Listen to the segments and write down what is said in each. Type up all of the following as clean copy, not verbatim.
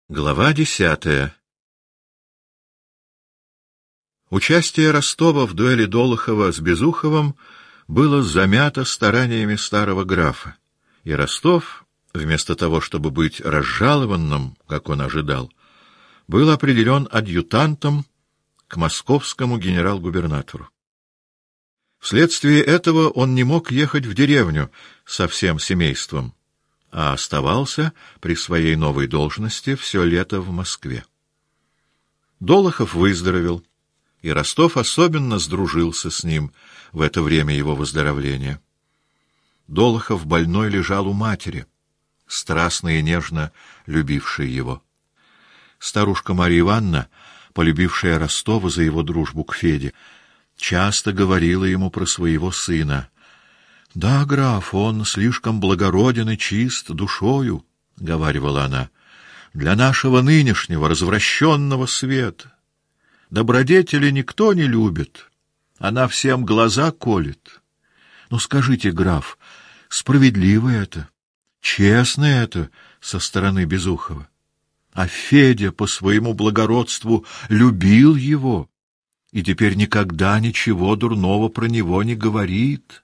Глава 10. Участие Ростова в дуэли Долохова с Безуховым было замято стараниями старого графа, и Ростов, вместо того, чтобы быть разжалованным, как он ожидал, был определен адъютантом к московскому генерал-губернатору. Вследствие этого он не мог ехать в деревню со всем семейством, а оставался при своей новой должности все лето в Москве. Долохов выздоровел, и Ростов особенно сдружился с ним в это время его выздоровления. Долохов больной лежал у матери, страстно и нежно любившей его. Старушка Марья Ивановна, полюбившая Ростова за его дружбу к Феде, часто говорила ему про своего сына. — Да, граф, он слишком благороден и чист душою, — говаривала она, — для нашего нынешнего развращенного света. Добродетели никто не любит, она всем глаза колет. Ну, скажите, граф, справедливо это, честно это со стороны Безухова? А Федя по своему благородству любил его, и теперь никогда ничего дурного про него не говорит.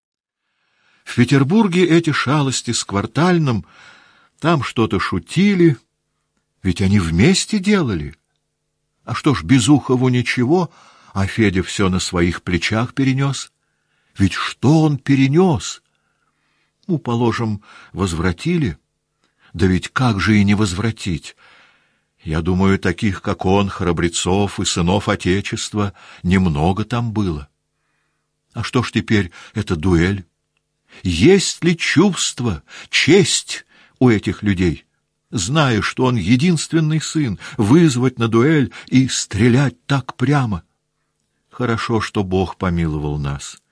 В Петербурге эти шалости с Квартальным, там что-то шутили, ведь они вместе делали. А что ж, Безухову ничего, а Федя все на своих плечах перенес? Ведь что он перенес? Ну, положим, возвратили. Да ведь как же и не возвратить? Я думаю, таких, как он, храбрецов и сынов Отечества, немного там было. А что ж теперь эта дуэль? Есть ли чувство, честь у этих людей? Зная, что он единственный сын, вызвать на дуэль и стрелять так прямо. Хорошо, что Бог помиловал нас.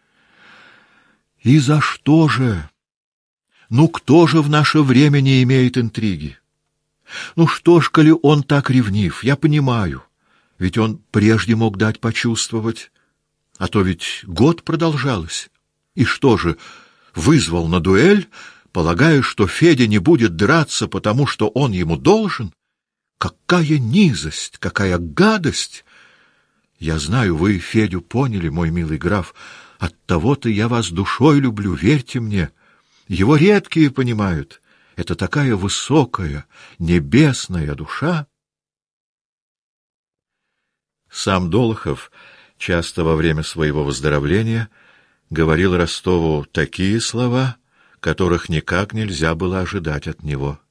И за что же? Ну, кто же в наше время не имеет интриги? Ну, что ж, коли он так ревнив, я понимаю. Ведь он прежде мог дать почувствовать. А то ведь год продолжалось. И что же, вызвал на дуэль, полагая, что Федя не будет драться, потому что он ему должен? Какая низость, какая гадость! Я знаю, вы Федю поняли, мой милый граф. Оттого-то я вас душой люблю, верьте мне. Его редкие понимают. Это такая высокая, небесная душа. Сам Долохов часто во время своего выздоровления говорил Ростову такие слова, которых никак нельзя было ожидать от него.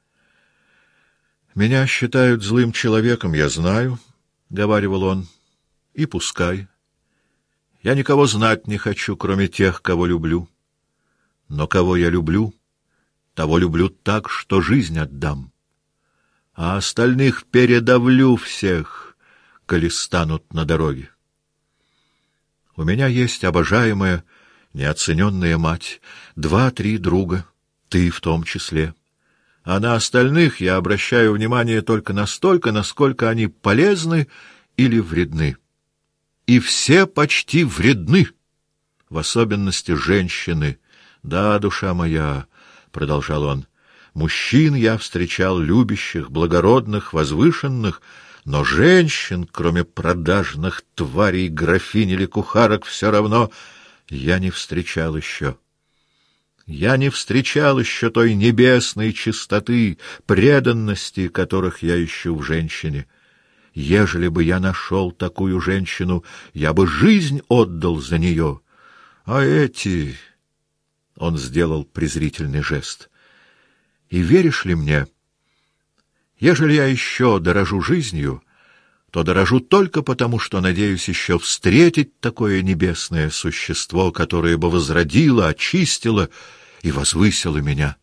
«Меня считают злым человеком, я знаю», — говаривал он, — «и пускай. Я никого знать не хочу, кроме тех, кого люблю. Но кого я люблю, того люблю так, что жизнь отдам. А остальных передавлю всех, коли станут на дороге. У меня есть обожаемая, неоцененная мать, 2-3 друга, ты в том числе. А на остальных я обращаю внимание только настолько, насколько они полезны или вредны. И все почти вредны, в особенности женщины. Да, душа моя, — продолжал он, — мужчин я встречал любящих, благородных, возвышенных, но женщин, кроме продажных тварей, графинь или кухарок, все равно я не встречал еще. Я не встречал еще той небесной чистоты, преданности, которых я ищу в женщине. Ежели бы я нашел такую женщину, я бы жизнь отдал за нее. А эти... Он сделал презрительный жест. И веришь ли мне, ежели я еще дорожу жизнью, то дорожу только потому, что надеюсь еще встретить такое небесное существо, которое бы возродило, очистило и возвысило меня.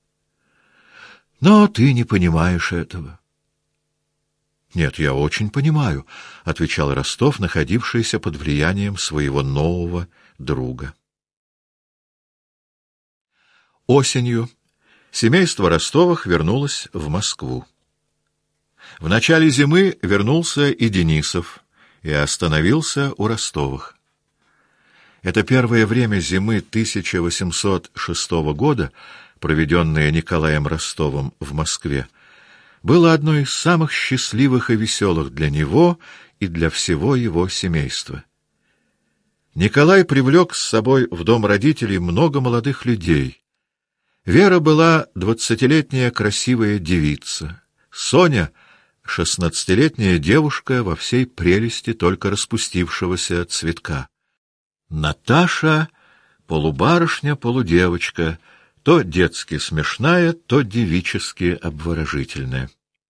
Но ты не понимаешь этого. — Нет, я очень понимаю, — отвечал Ростов, находившийся под влиянием своего нового друга. Осенью семейство Ростовых вернулось в Москву. В начале зимы вернулся и Денисов, и остановился у Ростовых. Это первое время зимы 1806 года, проведенное Николаем Ростовым в Москве, было одной из самых счастливых и веселых для него и для всего его семейства. Николай привлек с собой в дом родителей много молодых людей. Вера была 20-летняя красивая девица, Соня — 16-летняя девушка во всей прелести только распустившегося цветка. Наташа — полубарышня, полудевочка, то детски смешная, то девически обворожительная.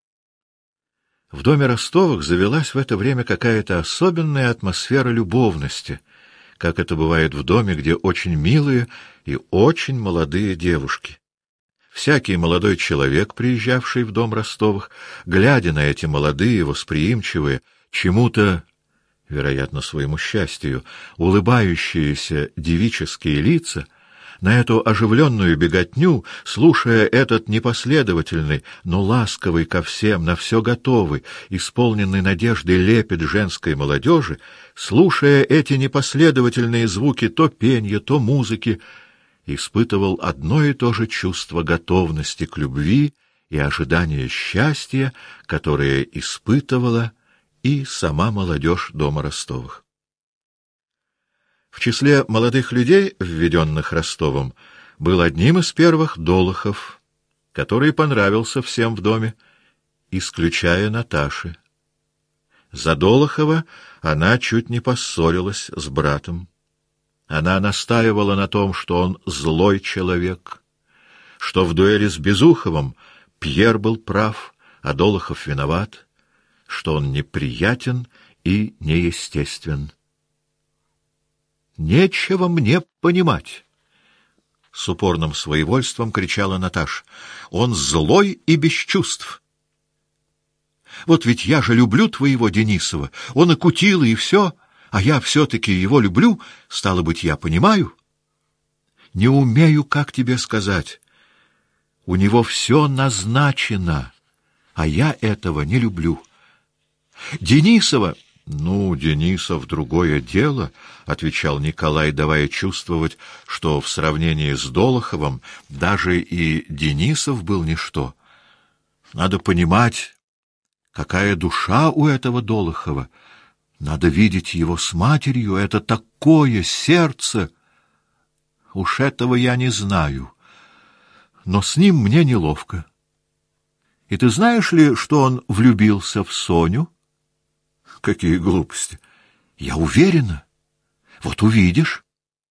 В доме Ростовых завелась в это время какая-то особенная атмосфера любовности, как это бывает в доме, где очень милые и очень молодые девушки. Всякий молодой человек, приезжавший в дом Ростовых, глядя на эти молодые, восприимчивые, чему-то, вероятно, своему счастью, улыбающиеся девические лица, на эту оживленную беготню, слушая этот непоследовательный, но ласковый ко всем, на все готовый, исполненный надежды лепет женской молодежи, слушая эти непоследовательные звуки то пенья, то музыки, испытывал одно и то же чувство готовности к любви и ожидания счастья, которое испытывала и сама молодежь дома Ростовых. В числе молодых людей, введенных Ростовым, был одним из первых Долохов, который понравился всем в доме, исключая Наташи. За Долохова она чуть не поссорилась с братом. Она настаивала на том, что он злой человек, что в дуэли с Безуховым Пьер был прав, а Долохов виноват, что он неприятен и неестествен. «Нечего мне понимать!» — с упорным своевольством кричала Наташа. «Он злой и без чувств. Вот ведь я же люблю твоего Денисова. Он и кутила, и все, а я все-таки его люблю, стало быть, я понимаю. Не умею, как тебе сказать. У него все назначено, а я этого не люблю. Денисова...» «Ну, Денисов — другое дело», — отвечал Николай, давая чувствовать, что в сравнении с Долоховым даже и Денисов был ничто. «Надо понимать, какая душа у этого Долохова. Надо видеть его с матерью. Это такое сердце! Уж этого я не знаю. Но с ним мне неловко. И ты знаешь ли, что он влюбился в Соню?» «Какие глупости! Я уверена. Вот увидишь».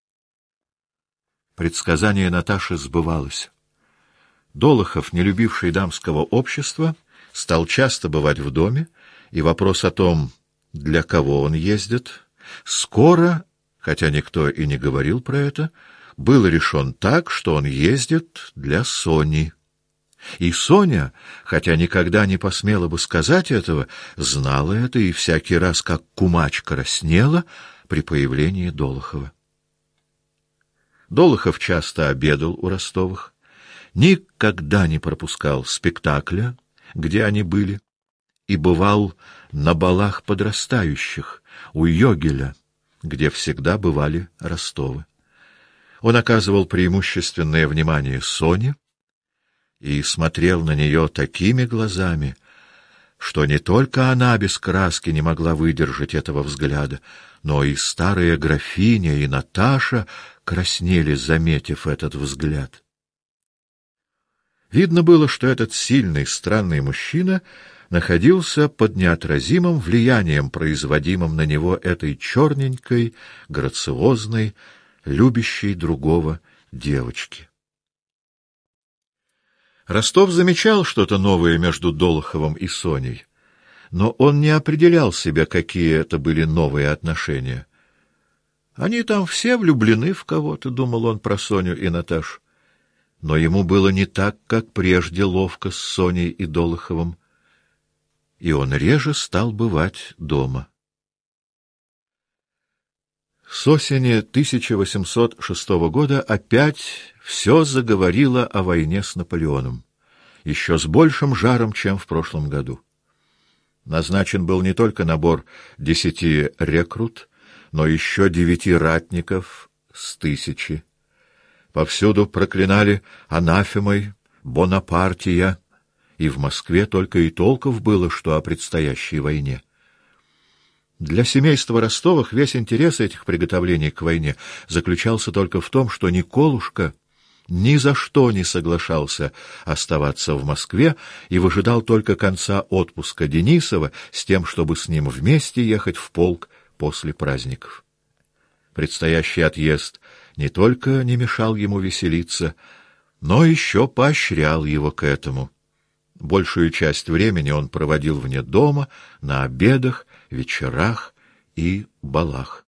Предсказание Наташи сбывалось. Долохов, не любивший дамского общества, стал часто бывать в доме, и вопрос о том, для кого он ездит, скоро, хотя никто и не говорил про это, был решен так, что он ездит для Сони. И Соня, хотя никогда не посмела бы сказать этого, знала это и всякий раз, как кумач краснела при появлении Долохова. Долохов часто обедал у Ростовых, никогда не пропускал спектакля, где они были, и бывал на балах подрастающих, у Йогеля, где всегда бывали Ростовы. Он оказывал преимущественное внимание Соне, и смотрел на нее такими глазами, что не только она без краски не могла выдержать этого взгляда, но и старая графиня и Наташа краснели, заметив этот взгляд. Видно было, что этот сильный, странный мужчина находился под неотразимым влиянием, производимым на него этой черненькой, грациозной, любящей другого девочки. Ростов замечал что-то новое между Долоховым и Соней, но он не определял себя, какие это были новые отношения. Они там все влюблены в кого-то, думал он про Соню и Наташу. Но ему было не так, как прежде, ловко с Соней и Долоховым, и он реже стал бывать дома. С осени 1806 года опять все заговорило о войне с Наполеоном, еще с большим жаром, чем в прошлом году. Назначен был не только набор 10 рекрут, но еще 9 ратников с 1000. Повсюду проклинали анафемой Бонапартия и в Москве только и толков было, что о предстоящей войне. Для семейства Ростовых весь интерес этих приготовлений к войне заключался только в том, что Николушка ни за что не соглашался оставаться в Москве и выжидал только конца отпуска Денисова с тем, чтобы с ним вместе ехать в полк после праздников. Предстоящий отъезд не только не мешал ему веселиться, но еще поощрял его к этому. Большую часть времени он проводил вне дома, на обедах, вечерах и балах.